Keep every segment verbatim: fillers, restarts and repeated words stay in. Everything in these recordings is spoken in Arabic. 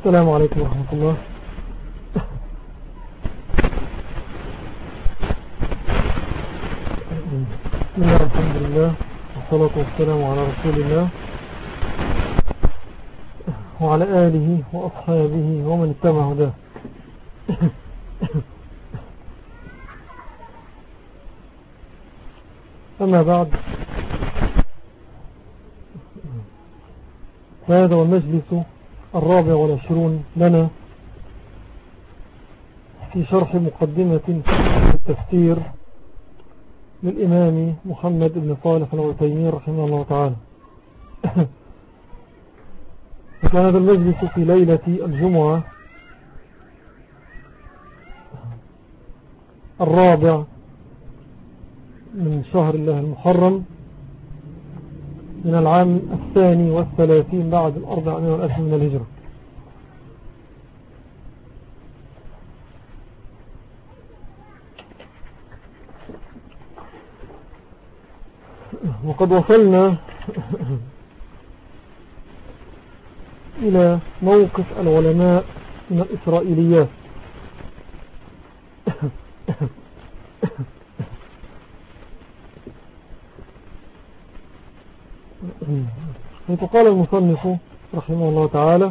السلام عليكم ورحمة الله. بسم الله الحمد لله والصلاة والسلام على رسول الله وعلى آله وأصحابه ومن اتبع هداه. أما بعد، فهذا هو المجلس الرابع والعشرون لنا في شرح مقدمة التفسير للإمام محمد بن صالح العثيمين رحمه الله تعالى. وكان هذا المجلس في ليلة الجمعة الرابع من شهر الله المحرم من العام الثاني والثلاثين بعد الأربعمائة والألف من الهجرة. وقد وصلنا إلى موقف العلماء من الإسرائيليات. حيث قال المصنف رحمه الله تعالى: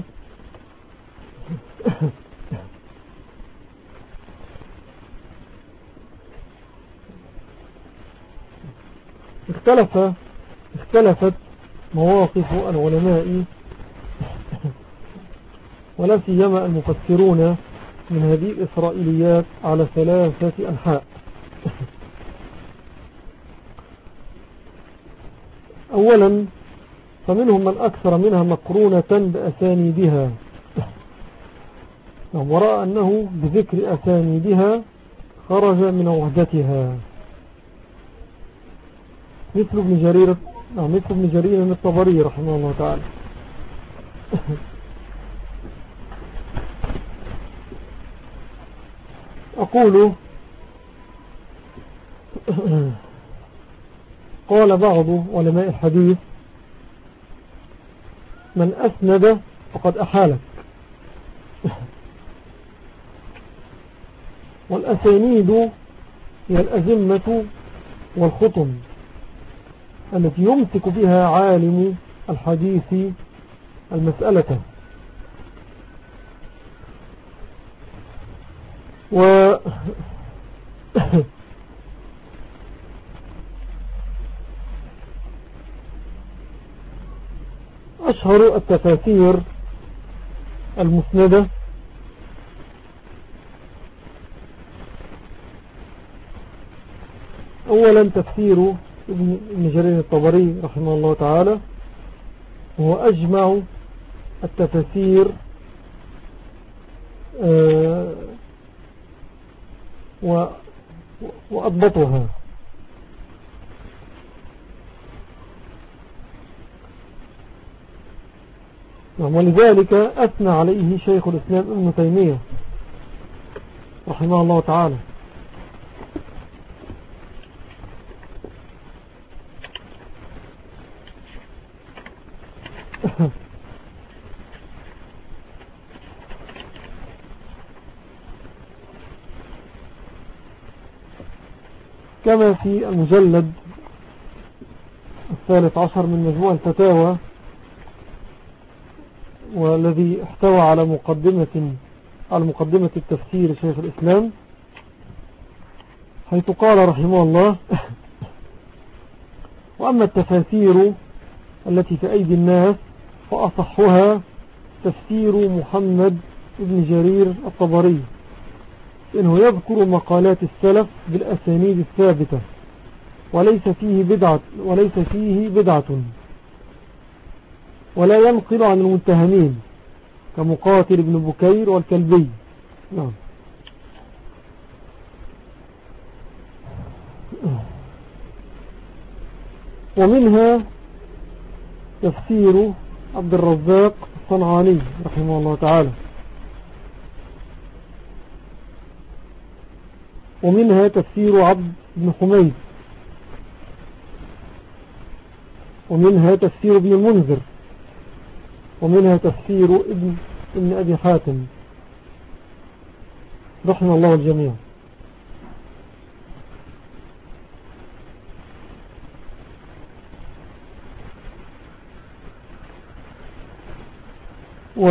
اختلف اختلفت مواقف العلماء ولا سيما المفسرون من هذه الإسرائيليات على ثلاثة أنحاء. أولا، فمنهم من أكثر منها مقرونة بأسانيدها ورأى أنه بذكر أسانيدها خرج من وحدتها، مثل ابن جرير مثل ابن جرير الطبري رحمه الله تعالى. أقول: قال بعض علماء الحديث: من أسند فقد أحالك. والأسانيد هي الأزمة والخطم التي يمسك بها عالم الحديث المسألة. و أشهر التفاسير المسندة أولا تفسير ابن جرير الطبري رحمه الله تعالى، وهو أجمع التفاسير وأضبطها. ولذلك أثنى عليه شيخ الإسلام ابن تيمية رحمه الله تعالى. كما في المجلد الثالث عشر من مجموع الفتاوى، والذي احتوى على مقدمة على مقدمة التفسير شيخ الإسلام، حيث قال رحمه الله: وأما التفاسير التي في أيدي الناس فأصحها تفسير محمد بن جرير الطبري، إنه يذكر مقالات السلف بالأسانيد الثابتة وليس فيه بدعة وليس فيه بدعة ولا ينقل عن المتهمين كمقاتل بن بكير والكلبي. نعم. ومنها تفسير عبد الرزاق الصنعاني رحمه الله تعالى، ومنها تفسير عبد بن حميد، ومنها تفسير ابن المنذر، ومنها تفسير ابن ابن أبي حاتم رحم الله الجميع. و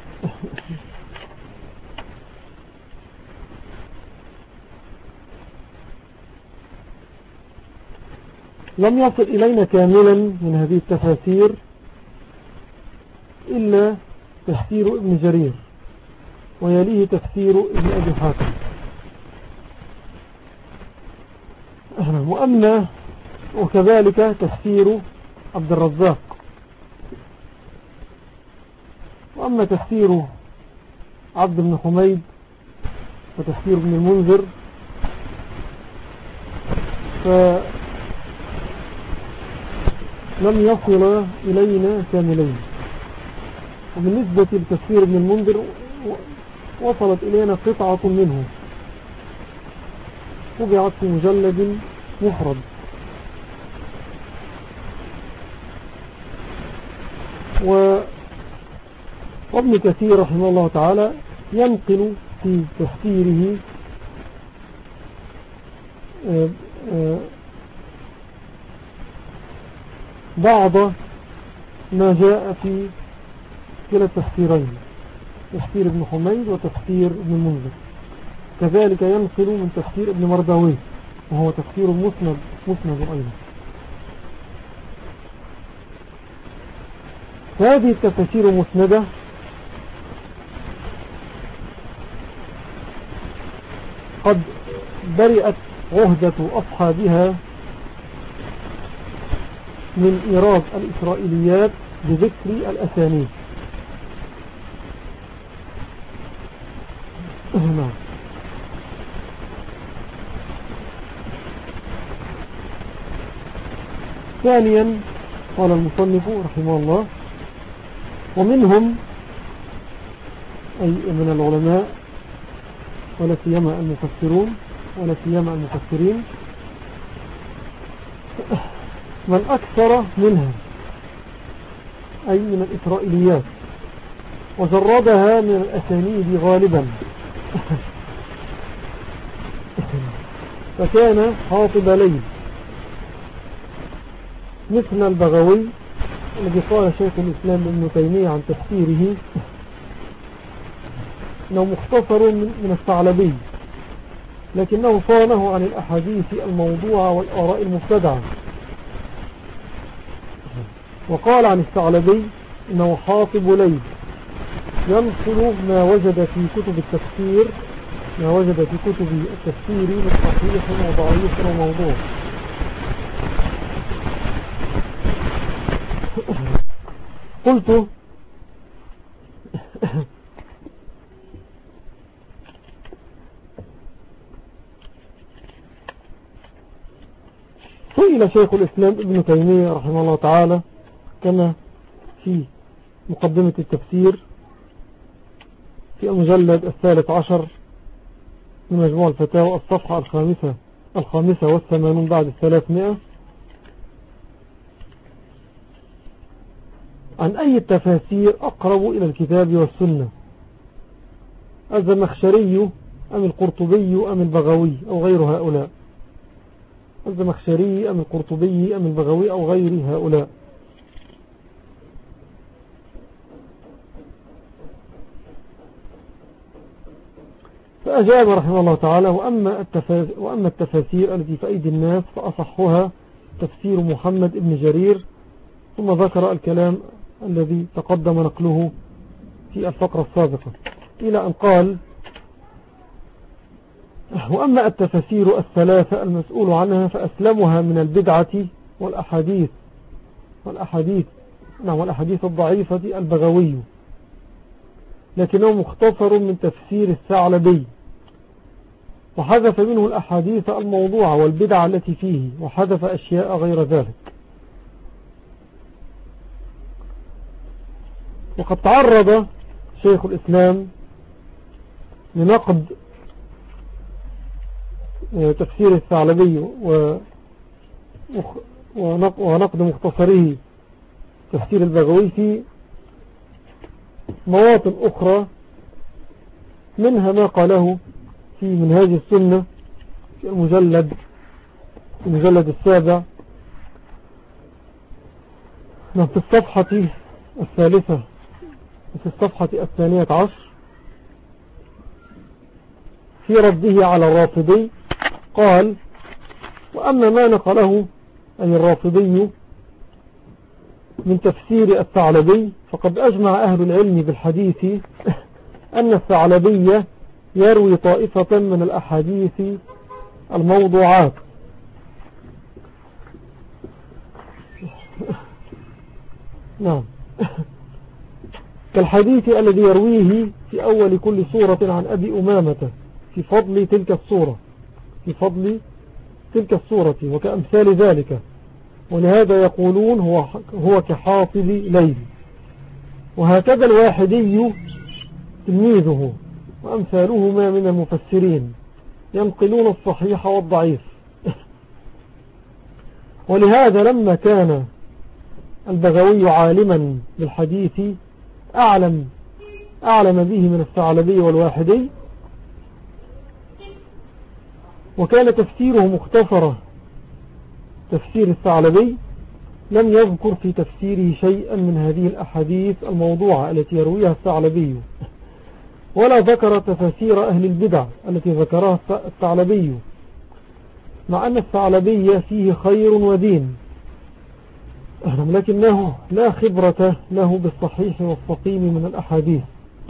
لم يصل إلينا كاملا من هذه التفاسير إلا تفسير ابن جرير، ويليه تفسير ابن أبي حاتم. وأما وكذلك تفسير عبد الرزاق. وأما تفسير عبد بن حميد وتفسير ابن المنذر فلم يصل إلينا كاملين. وبالنسبة لتفسير ابن المنذر وصلت إلينا قطعة منه طبعت في مجلد مفرد. وابن كثير رحمه الله تعالى ينقل في تفسيره بعض ما جاء في كلا التفسيرين، تفسير ابن حميد وتفسير ابن المنذر. كذلك ينقل من تفسير ابن مرداوي وهو تفسير مسند مسند أيضا. هذه التفسير مسندة قد برئت عهدة أصحابها من إيراد الإسرائيليات بذكر الأسانيد. ثانيا قال المصنف رحمه الله: ومنهم أي من العلماء ولا سيما المفسرون ولا سيما المفسرين من أكثر منها أي من الإسرائيليات وجردها من الأسانيد غالبا، فكان حاطب ليل مثل البغوي الذي قال شيخ الإسلام ابن تيمية عن تفسيره إنه مختصر من الثعلبي، لكنه صانه عن الأحاديث الموضوعة والآراء المبتدعة. وقال عن الثعلبي إنه حاطب ليل ينقل ما وجد في كتب التفسير ما وجد في كتب التفسير من صحيح وضعيف وموضوع. قلت سئل شيخ الإسلام ابن تيمية رحمه الله تعالى كما في مقدمة التفسير في المجلد الثالث عشر من مجموع الفتاوى الصفحة الخامسة الخامسة والثمانون بعد الثلاثمائة عن أي التفاسير أقرب إلى الكتاب والسنة، الزمخشري أم القرطبي أم البغوي أو غير هؤلاء الزمخشري أم القرطبي أم البغوي أو غير هؤلاء. فأجاب رحمه الله تعالى: وأما وأما التفاسير التي في أيدي الناس فأصحها تفسير محمد ابن جرير. ثم ذكر الكلام الذي تقدم نقله في الفقرة السابقة إلى أن قال: وأما التفاسير الثلاثة المسؤول عنها فأسلمها من البدعة والأحاديث والأحاديث نعم والأحاديث الضعيفة البغوي، لكنه مختصر من تفسير الثعلبي، وحذف منه الأحاديث الموضوعة والبدعة التي فيه، وحذف أشياء غير ذلك. وقد تعرض شيخ الإسلام لنقد تفسير الثعلبي ونقد مختصره تفسير البغوي في مواطن أخرى، منها ما قاله في منهاج السنة في المجلد في المجلد السابع في الصفحة الثالثة في الصفحة الثانية عشر في رده على الرافضي، قال: وأما ما نقله أي الرافضي من تفسير الثعلبي فقد أجمع أهل العلم بالحديث أن الثعلبي يروي طائفة من الأحاديث الموضوعات نعم كالحديث الذي يرويه في أول كل سورة عن أبي أمامة في فضل تلك السورة في فضل تلك السورة وكأمثال ذلك، ولهذا يقولون هو, هو كحافظ ليل. وهكذا الواحدي تلميذه وأمثالهما من المفسرين ينقلون الصحيح والضعيف. ولهذا لما كان البغوي عالما بالحديث أعلم, أعلم به من الثعلبي والواحدي، وكان تفسيره مختصرة تفسير الثعلبي، لم يذكر في تفسيره شيئا من هذه الأحاديث الموضوعة التي يرويها الثعلبي، ولا ذكر تفاسير أهل البدع التي ذكرها الثعلبي، مع أن الثعلبي فيه خير ودين، لكنه لا خبرة له بالصحيح والسقيم من الأحاديث،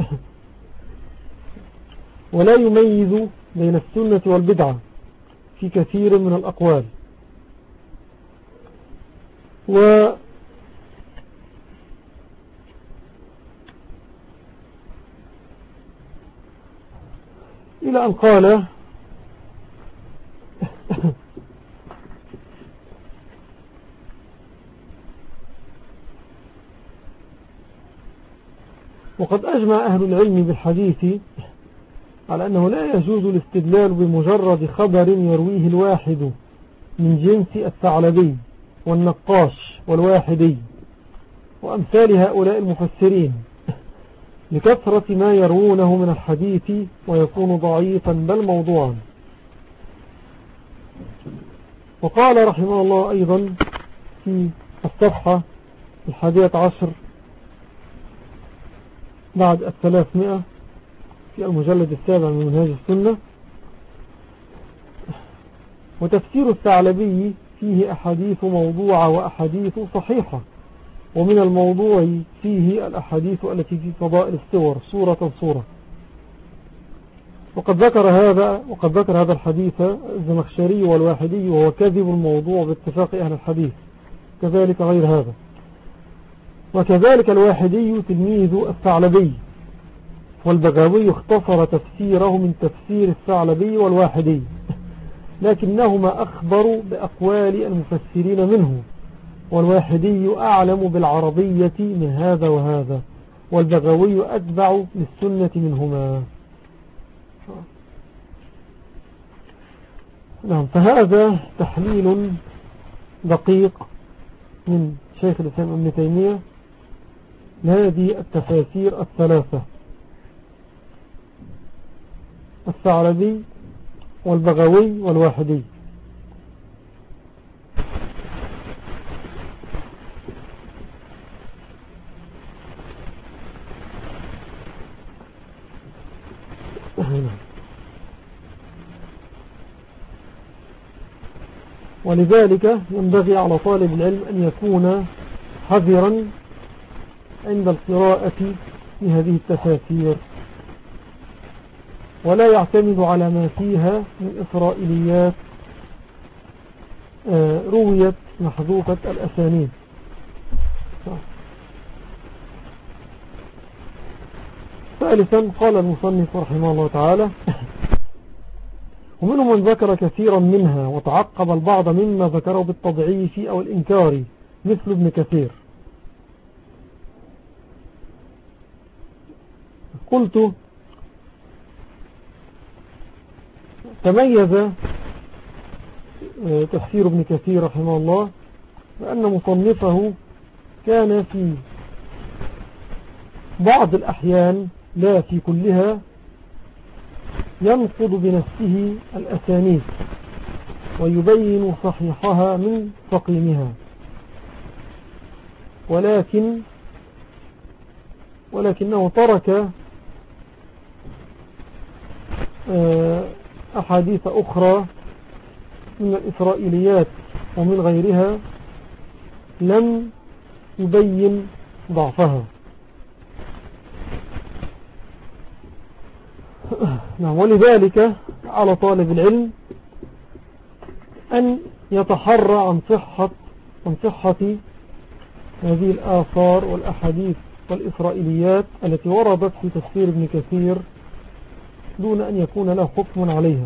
ولا يميز بين السنة والبدعة في كثير من الأقوال. و إلى أن قال: وقد أجمع أهل العلم بالحديث على أنه لا يجوز الاستدلال بمجرد خبر يرويه الواحد من جنس الثعلبي والنقاش والواحدي وأمثال هؤلاء المفسرين لكثرة ما يروونه من الحديث ويكون ضعيفا بل موضوعا. وقال رحمه الله أيضا في الصفحة الحادية عشر بعد الثلاثمائة في المجلد السابع من منهاج السنة: وتفسير الثعلبي فيه أحاديث موضوعة وأحاديث صحيحة، ومن الموضوع فيه الأحاديث التي في فضائل السور سورة سورة. وقد ذكر هذا وقد ذكر هذا الحديث الزمخشري والواحدي، وهو كذب الموضوع باتفاق أهل الحديث، كذلك غير هذا. وكذلك الواحدي تلميذ الثعلبي، والبغوي اختصر تفسيره من تفسير الثعلبي والواحدي، لكنهما أخبروا بأقوال المفسرين منه، والواحدي أعلم بالعربية من هذا وهذا، والبغوي أتبع للسنة منهما. نعم، فهذا تحليل دقيق من شيخ الإسلام ابن تيمية لهذه التفاسير الثلاثة: الثعلبي والبغوي والواحدي. ولذلك ينبغي على طالب العلم أن يكون حذرا عند القراءة لهذه التفاسير، ولا يعتمد على ما فيها من إسرائيليات رويت محذوفة الأسانيد. ثالثا، قال المصنف رحمه الله تعالى: ومنهم من ذكر كثيرا منها وتعقب البعض مما ذكره بالتضعيف أو الإنكار، مثل ابن كثير. قلت: تميز تفسير ابن كثير رحمه الله بأن مصنفه كان في بعض الأحيان لا في كلها ينقض بنفسه الأسانيد ويبين صحيحها من سقيمها، ولكن ولكنه ترك أحاديث أخرى من الإسرائيليات ومن غيرها لم يبين ضعفها. نعم. ولذلك على طالب العلم أن يتحرى عن صحة عن صحة هذه الآثار والأحاديث والإسرائيليات التي وردت في تفسير ابن كثير دون أن يكون له حكم عليها.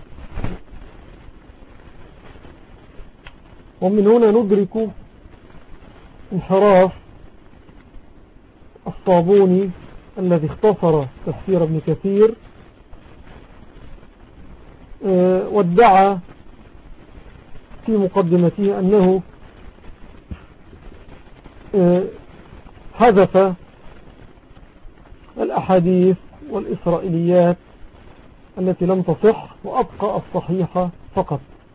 ومن هنا ندرك انحراف الصابوني الذي اختصر تفسير ابن كثير وادعى في مقدمته أنه حذف الأحاديث والإسرائيليات التي لم تصح وأبقى الصحيحة فقط.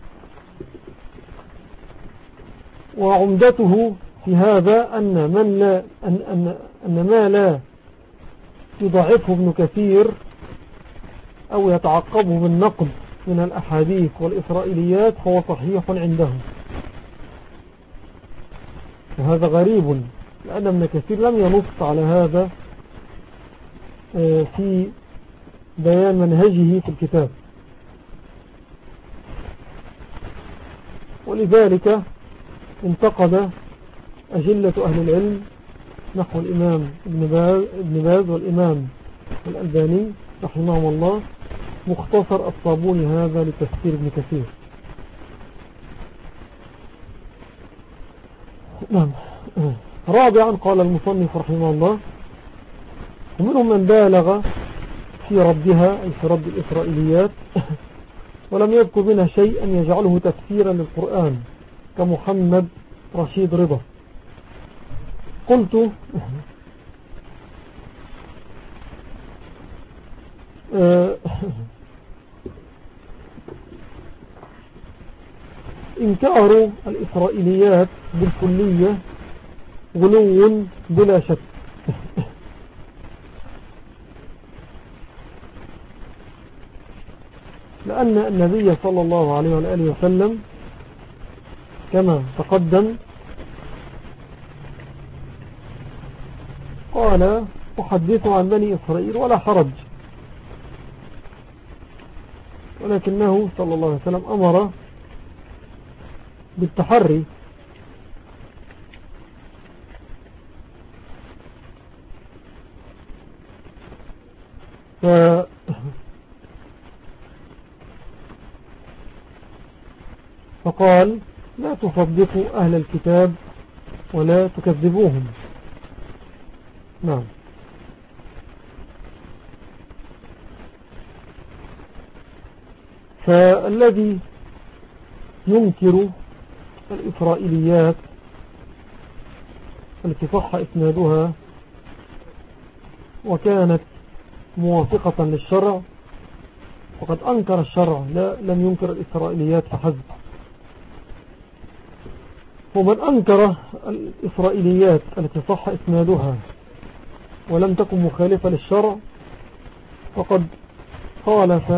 وعمدته في هذا أن, من لا أن, أن, أن ما لا يضعفه ابن كثير أو يتعقبه بالنقد من الأحاديث والإسرائيليات هو صحيح عنده. وهذا غريب لأن ابن كثير لم ينص على هذا في بيان منهجه في الكتاب. ولذلك انتقد أجلة أهل العلم نحو الإمام ابن باز والإمام الألباني رحمهم الله مختصر الصابوني هذا لتفسير ابن كثير. نعم. رابعا قال المصنف رحمه الله: ومنهم من بالغ في ردها أي في رد الإسرائيليات ولم يذكر منها شيئا يجعله تفسيرا للقرآن كمحمد رشيد رضا. قلت إنكار الإسرائيليات بالكلية غلو بلا شك، لأن النبي صلى الله عليه وآله وسلم كما تقدم قال: أحدث عن بني إسرائيل ولا حرج، ولكنه صلى الله عليه وسلم أمر بالتحري. ف فقال: لا تصدقوا أهل الكتاب ولا تكذبوهم. نعم. فالذي ينكر الإسرائيليات التي صح إسنادها وكانت موافقة للشرع فقد أنكر الشرع، لا لم ينكر الإسرائيليات فحسب. ومن أنكر الإسرائيليات التي صح إسنادها ولم تكن مخالفة للشرع فقد خالف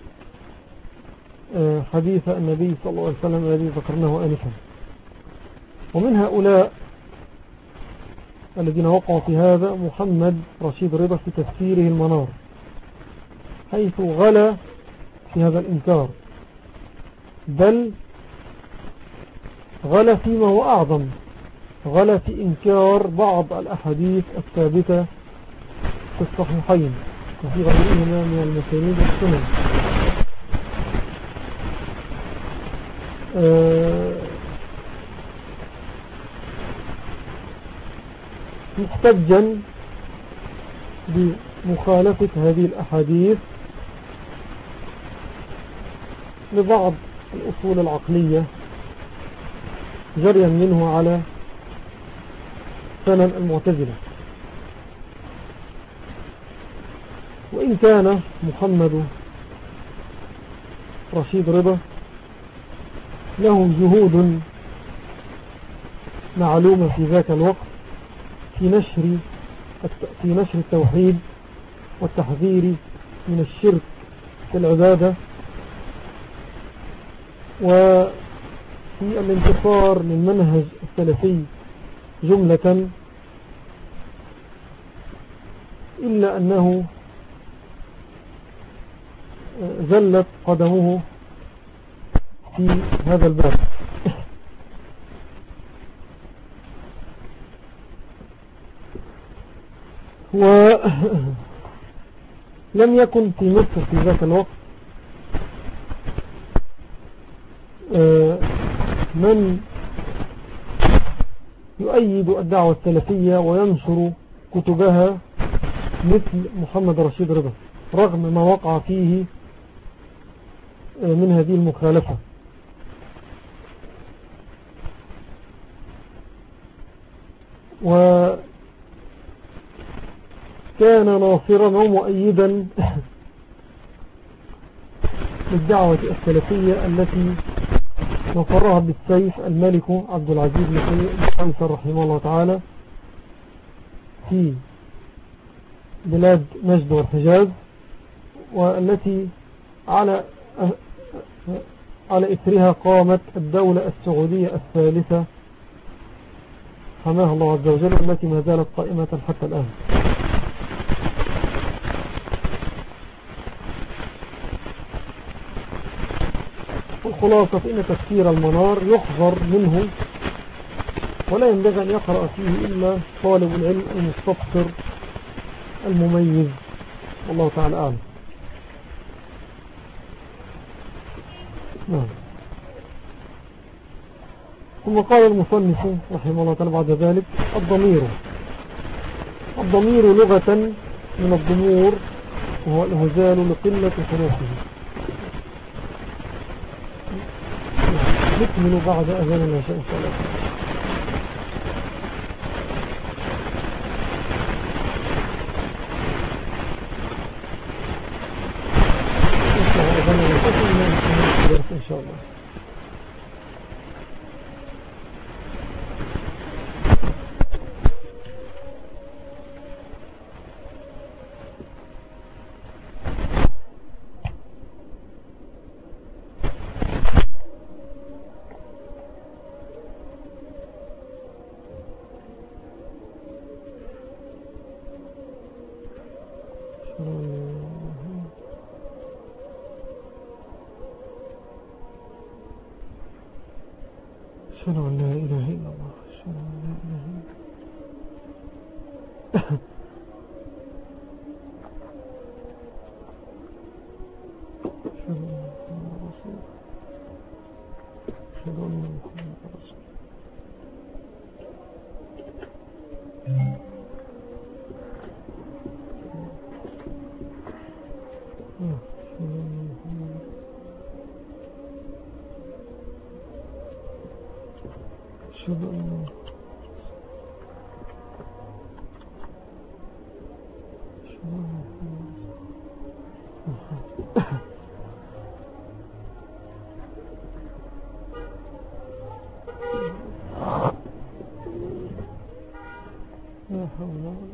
حديث النبي صلى الله عليه وسلم الذي ذكرناه آنفا. ومن هؤلاء الذين وقعوا في هذا محمد رشيد رضا في تفسيره المنار، حيث غلا في هذا الإنكار، بل غلا فيما هو أعظم، غلا في إنكار بعض الأحاديث الثابتة في الصحيحين وفي غيرهما من المسانيد والسنن، محتجا بمخالفة هذه الأحاديث لبعض الأصول العقلية جريا منه على سنن المعتزلة. وإن كان محمد رشيد رضا له جهود معلومة في ذاك الوقت في نشر في نشر التوحيد والتحذير من الشرك في العبادة وفي الانتصار للمنهج السلفي جملة، إلا أنه زلت قدمه في هذا الباب. ولم يكن في مصر في ذاك الوقت من يؤيد الدعوة السلفية وينشر كتبها مثل محمد رشيد رضا، رغم ما وقع فيه من هذه المخالفة. وكان ناصرا ومؤيدا للدعوة السلفية التي نصرها بالسيف الملك عبد العزيز بن قيصر رحمه الله تعالى في بلاد نجد والحجاز، والتي على على إثرها قامت الدولة السعودية الثالثة حماها الله عز وجل، التي ما زالت قائمة حتى الآن. الخلاصة إن تفسير المنار يحذر منه ولا ينبغي أن يقرأ فيه إلا طالب العلم المستبصر المميز، والله تعالى أعلم. نعم. ثم قال المصنف رحمه الله تعالى بعد ذلك: الضمير الضمير لغة من الضمور، وهو الهزال لقلة حروفه. نكمل بعد أذان العشاء إن شاء الله. إن شاء الله. أشهد أن لا إله إلا الله، أشهد أن لا إله إلا الله. أشهد أن محمد رسول الله. أشهد أن لا حول ولا قوة.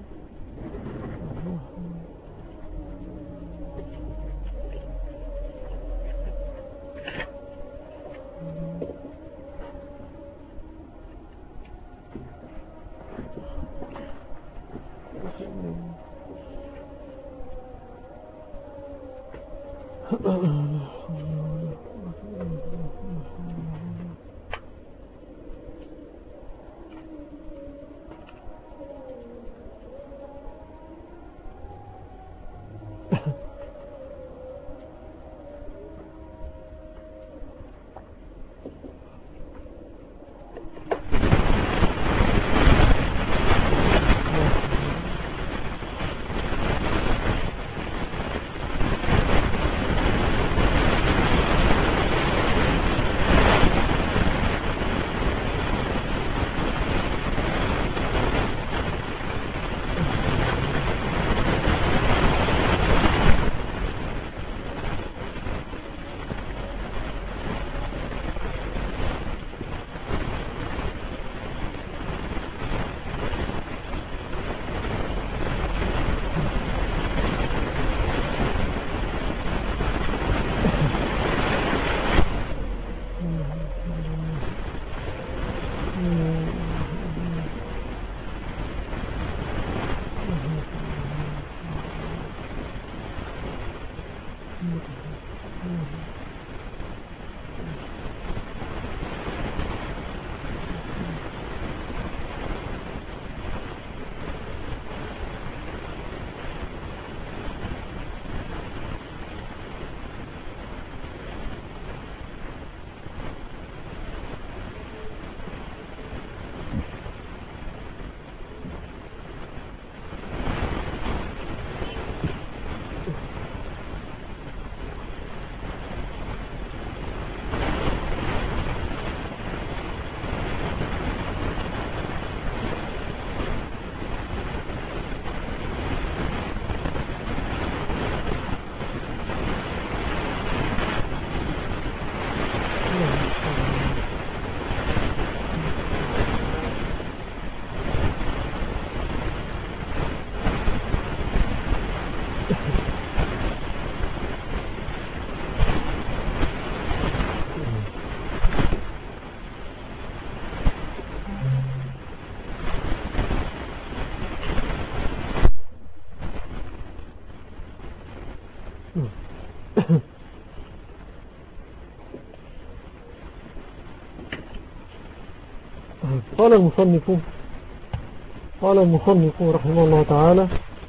قال المصنف قال المصنف رحمه الله تعالى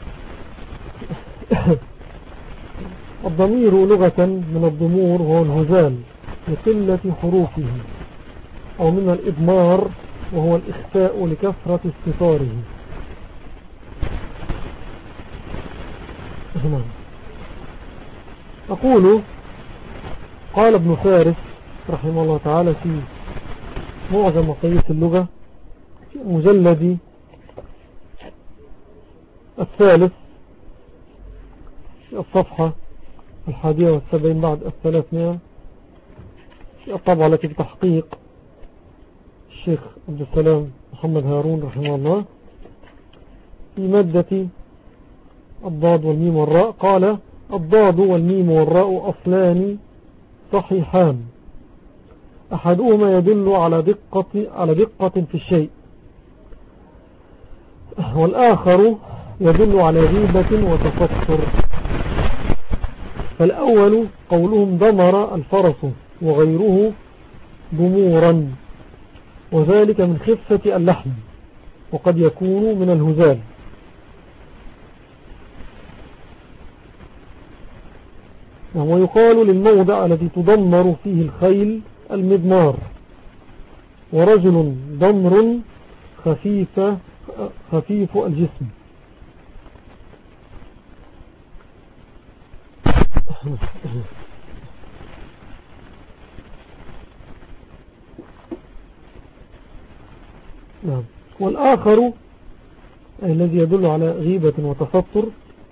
الضمير لغة من الضمور هو الهزال لقلة حروفه، أو من الإضمار وهو الإخفاء لكثرة استطاره. أقول قال ابن فارس رحمه الله تعالى في معجم مقاييس اللغة في مجلد الثالث في الصفحة الحادية والسبعين بعد الثلاثمائة، في الطبعة التي بتحقيق الشيخ عبد السلام محمد هارون رحمه الله، في مادة الضاد والميم والراء قال الضاد والميم والراء أصلان صحيحان، أحدهما يدل على دقة, على دقة في الشيء، والآخر يدل على غيبة وتفطر. فالأول قولهم ضمر الفرس وغيره ضمورا، وذلك من خفة اللحم، وقد يكون من الهزال. ويقال للموضع الذي تضمر فيه الخيل المضمار، ورجل ضمر خفيف خفيف الجسم. نعم. والآخر الذي يدل على غيبة وتفطر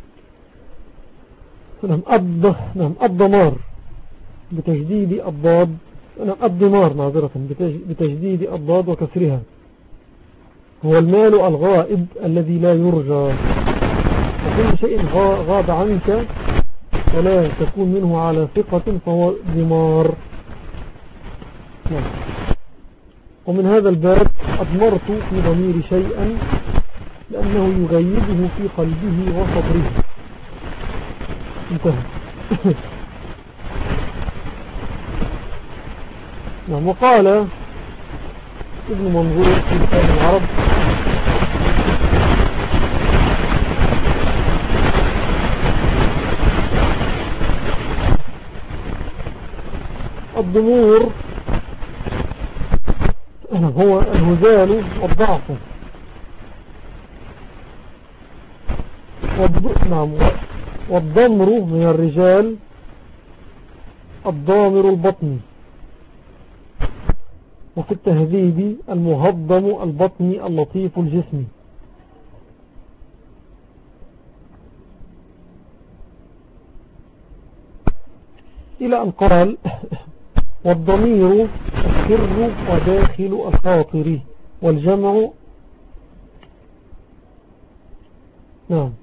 نعم أب نعم الضمار بتجديد الضاد، نعم الضمار معذرة بتجديد الضاد وكسرها، هو المال الغائب الذي لا يرجى، وكل شيء غاب عنك ولا تكون منه على ثقة فهو ضمار. نعم. ومن هذا الباب أضمرت في ضمير شيئا لأنه يغيبه في قلبه وصدره. انتهى. نعم. وقال ابن منظور في لسان العرب الضمور هو الهزال والضعف، نعم. والضمر من الرجال الضامر البطني، وفي التهذيب المهضم البطني اللطيف الجسم. إلى أن قال والضمير السر وداخل الخاطر، والجمع نعم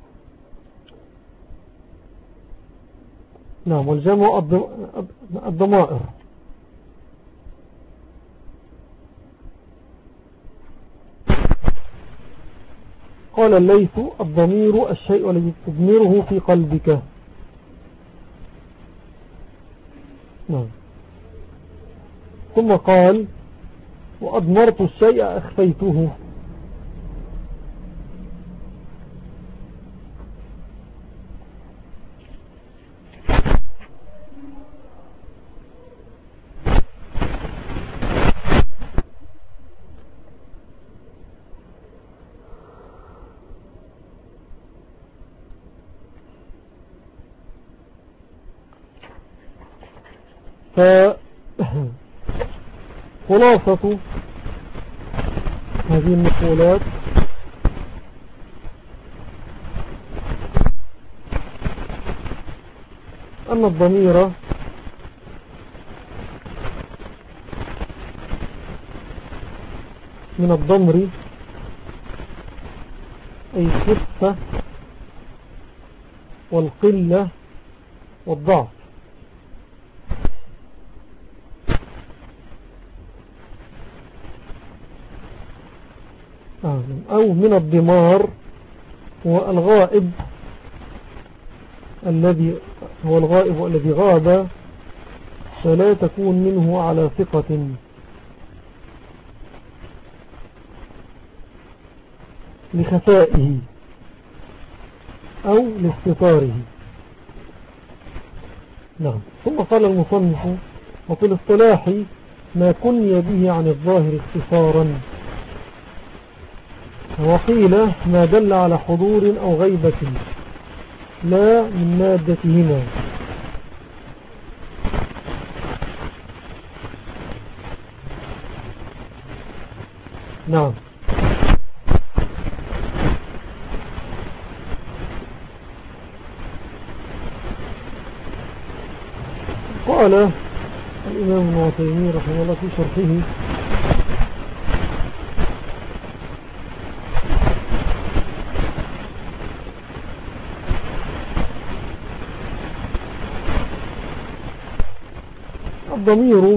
نعم والجمع الضمائر. قال الليث الضمير الشيء الذي تضمره في قلبك. نعم. ثم قال وأضمرت الشيء أخفيته. فخلاصة هذه المقولات أن الضمير من الضمر أي الخفة والقلة والضعف، أو من الضمار والغائب الذي هو الغائب الذي غاب فلا تكون منه على ثقة لخفائه أو لاستطاره. نعم. ثم قال المصنف: وفي الاصطلاح ما كني به عن الظاهر اختصارا، وقيل ما دل على حضور أو غيبة لا من مادتهما. نعم. قال الإمام ابن تيمية رحمه الله في شرحه: الضمير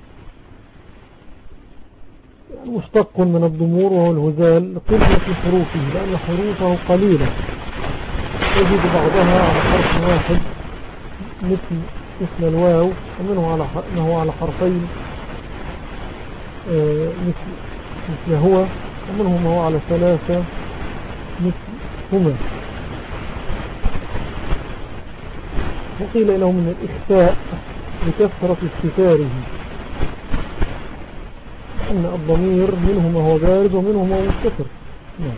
مشتق من الضمور وهو الهزال لقلة حروفه، لأن حروفه قليلة يجد بعضها على حرف واحد مثل مثل الواو، ومنه على انه على حرفين مثل مثل هو، ومنه ما هو على ثلاثة مثل هما. وقيل له من الإخفاء لكثرة استتاره، أن الضمير منه ما هو بارز ومنه ما هو مستتر. نعم.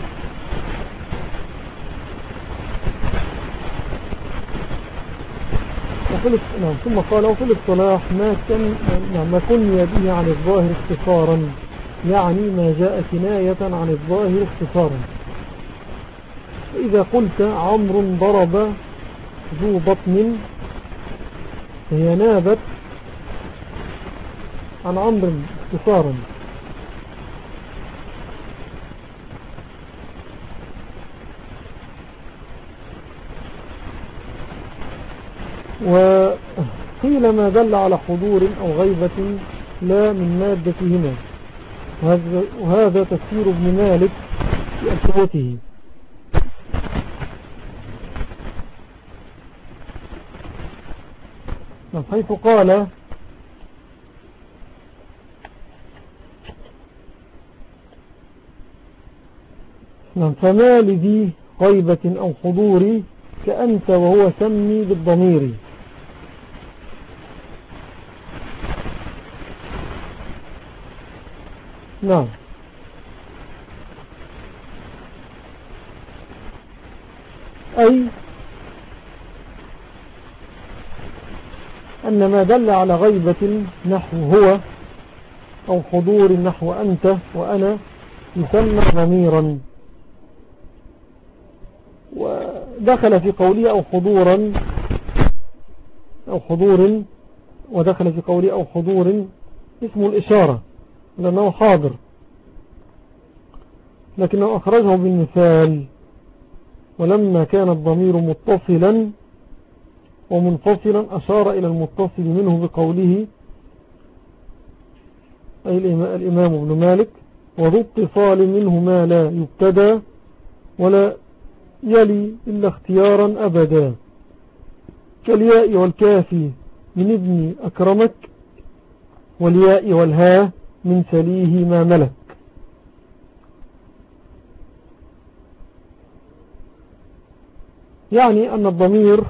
نعم. ثم قال: وفي الاصطلاح ما كن ما كني به عن الظاهر اختصارا، يعني ما جاء كناية عن الظاهر اختصارا. فإذا قلت عمرو ضرب ذو بطن فهي نابت عن عمرو اختصارا. وقيل ما دل على حضور أو غيبة لا من مادتهما، وهذا تفسير ابن مالك في ألفيته. حيث قال: فما لذي غيبة أو حضور كأنت وهو سمي بالضمير. نعم. أي أن ما دل على غيبة نحو هو أو حضور نحو أنت وأنا يسمى ضميرا. ودخل في قوله أو حضورا أو حضور ودخل في قوله أو حضور اسم الإشارة لأنه حاضر، لكنه أخرجه بالمثال. ولما كان الضمير متصلا ومنفصلا أشار إلى المتصل منه بقوله، أي الإمام ابن مالك: وذو اتصال منه ما لا يبتدى ولا يلي إلا اختيارا أبدا، كالياء والكافي من ابن أكرمك، والياء والها من سليه ما ملك. يعني أن الضمير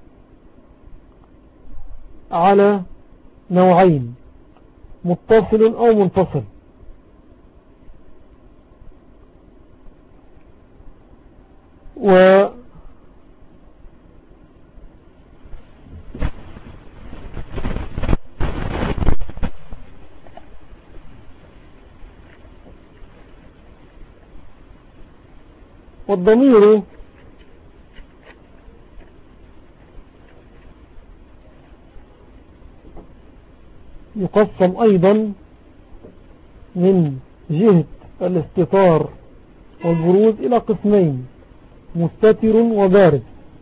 على نوعين: متصل أو منفصل. و والضمير يقسم أيضا من جهة الاستتار والبروز إلى قسمين: مستتر وبارز.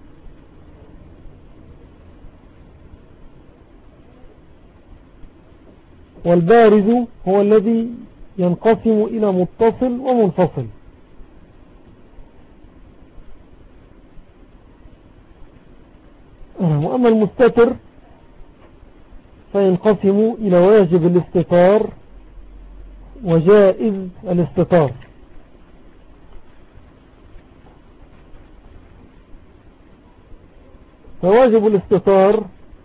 والبارز هو الذي ينقسم إلى متصل ومنفصل. نعم. وأما المستتر فينقسم إلى واجب الاستتار وجائز الاستتار. فواجب الاستتار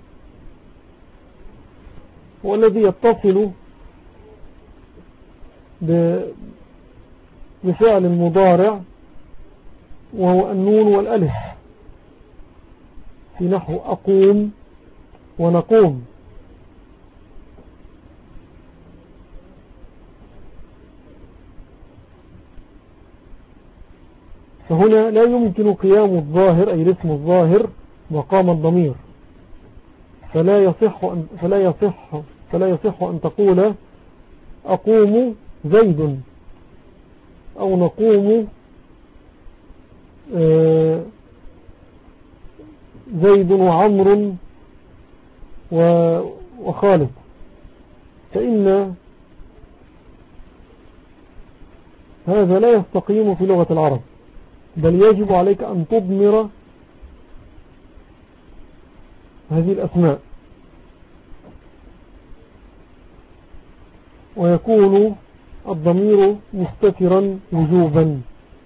هو الذي يتصل بفعل مضارع وهو النون والألف في نحو أقوم ونقوم. فهنا لا يمكن قيام الظاهر أي الاسم الظاهر مقام الضمير، فلا يصح أن فلا يصح فلا يصح أن تقول أقوم زيد أو نقوم زيد وعمر وخالد، فإن هذا لا يستقيم في لغة العرب، بل يجب عليك أن تضمر هذه الأسماء، ويكون الضمير مستترا وجوبا.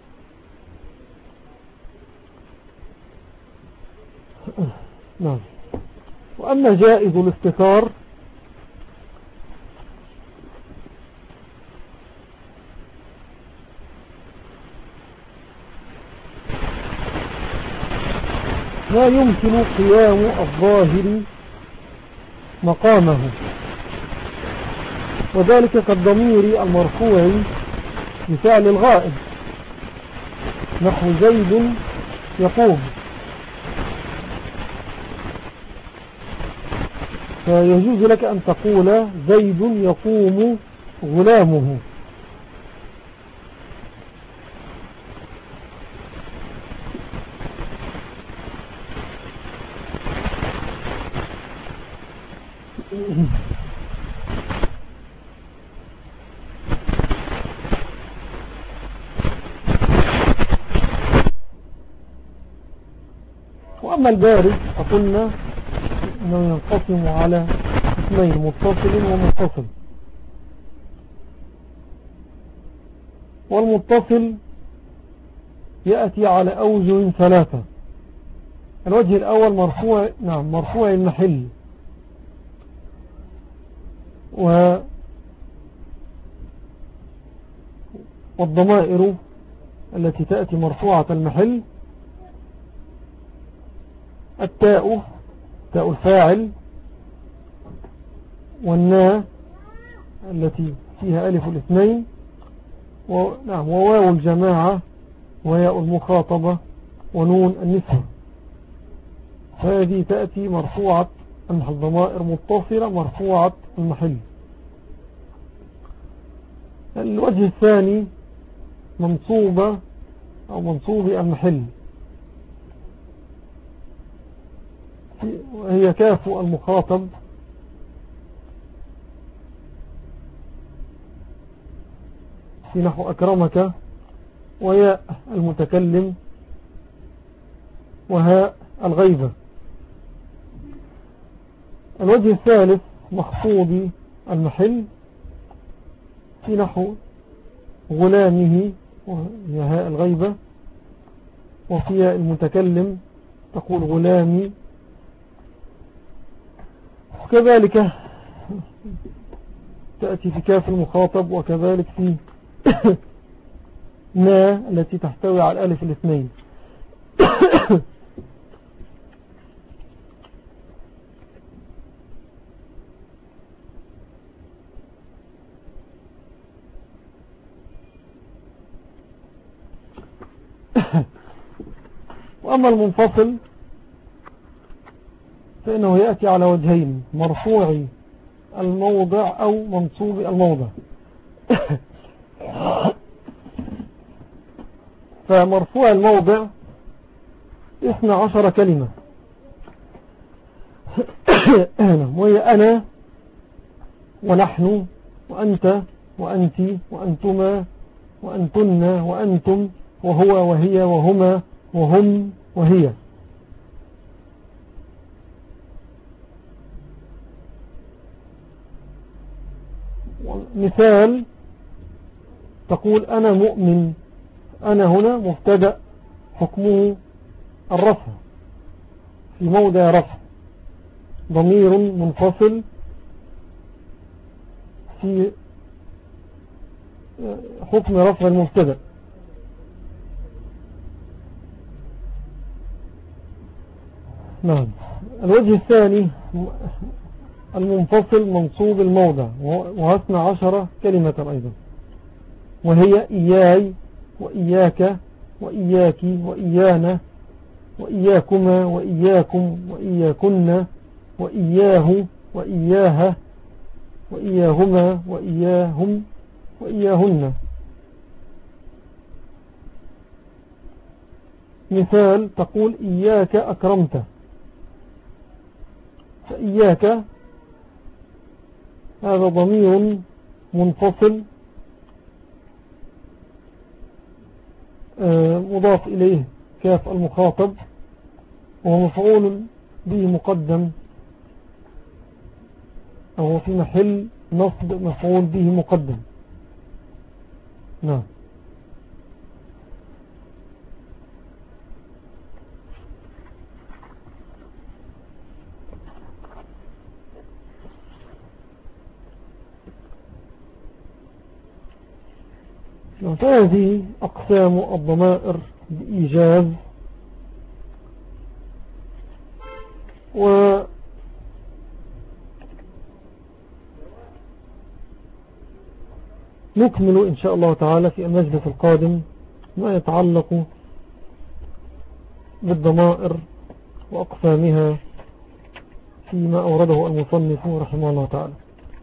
نعم. وأما جائز الاستتار لا يمكن قيام الظاهر مقامه، وذلك كالضمير المرفوع بفعل الغائب نحو زيد يقوم، فيجوز لك أن تقول زيد يقوم غلامه. وأما البارز فقلنا أنه ينقسم على اسمين، متصل ومنفصل. والمتصل يأتي على أوجه ثلاثة. الوجه الأول مرفوع نعم مرفوع المحل، و والضمائر التي تأتي مرفوعة المحل التاء تاء الفاعل، والناء التي فيها ألف الاثنين، ونعم وواو الجماعة وياء المخاطبة ونون النسوة. هذه تأتي مرفوعة المحل، ضمائر متصلة مرفوعة المحل. الوجه الثاني منصوبة أو منصوب المحل، وهي كاف المخاطب في نحو أكرمك، وياء المتكلم، وهاء الغيبة. الوجه الثالث مخفوض المحل في نحو غلامه، وهي هاء الغيبة، وفي ياء المتكلم تقول غلامي. وكذلك تأتي في كاف المخاطب، وكذلك في نا التي تحتوي على الألف الاثنين. وأما المنفصل فإنه يأتي على وجهين، مرفوع الموضع أو منصوب الموضع. فمرفوع الموضع اثنى عشر كلمة، وهي أنا ونحن وأنت وأنت وأنتما وأنتن وأنتم وهو وهي وهما وهم وهي. مثال تقول أنا مؤمن. أنا هنا مبتدأ حكمه الرفع في موضع رفع، ضمير منفصل في حكم رفع المبتدأ. نعم. الوجه الثاني المنفصل منصوب الموضع، وهثنى عشر كلمة أيضا، وهي إياي وإياك وإياك وإيانا وإياكما وإياكم وإياكن وإياه وإياها وإياهما وإياهم وإياهن. مثال تقول إياك أكرمت، فإياك هذا ضمير منفصل مضاف إليه كاف المخاطب، وهو مفعول به مقدم، أو في محل نصب مفعول به مقدم. نعم. فهذه أقسام الضمائر بإيجاز. و نكمل إن شاء الله تعالى في المجلس القادم ما يتعلق بالضمائر وأقسامها فيما أورده المصنف رحمه الله تعالى.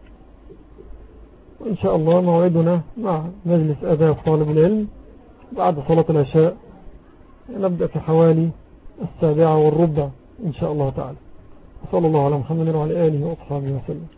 وإن شاء الله موعدنا مع مجلس آداب طالب العلم بعد صلاة العشاء، نبدأ في حوالي السابعة والربع إن شاء الله تعالى. صلى الله على محمد وعلى آله وأصحابه وسلم.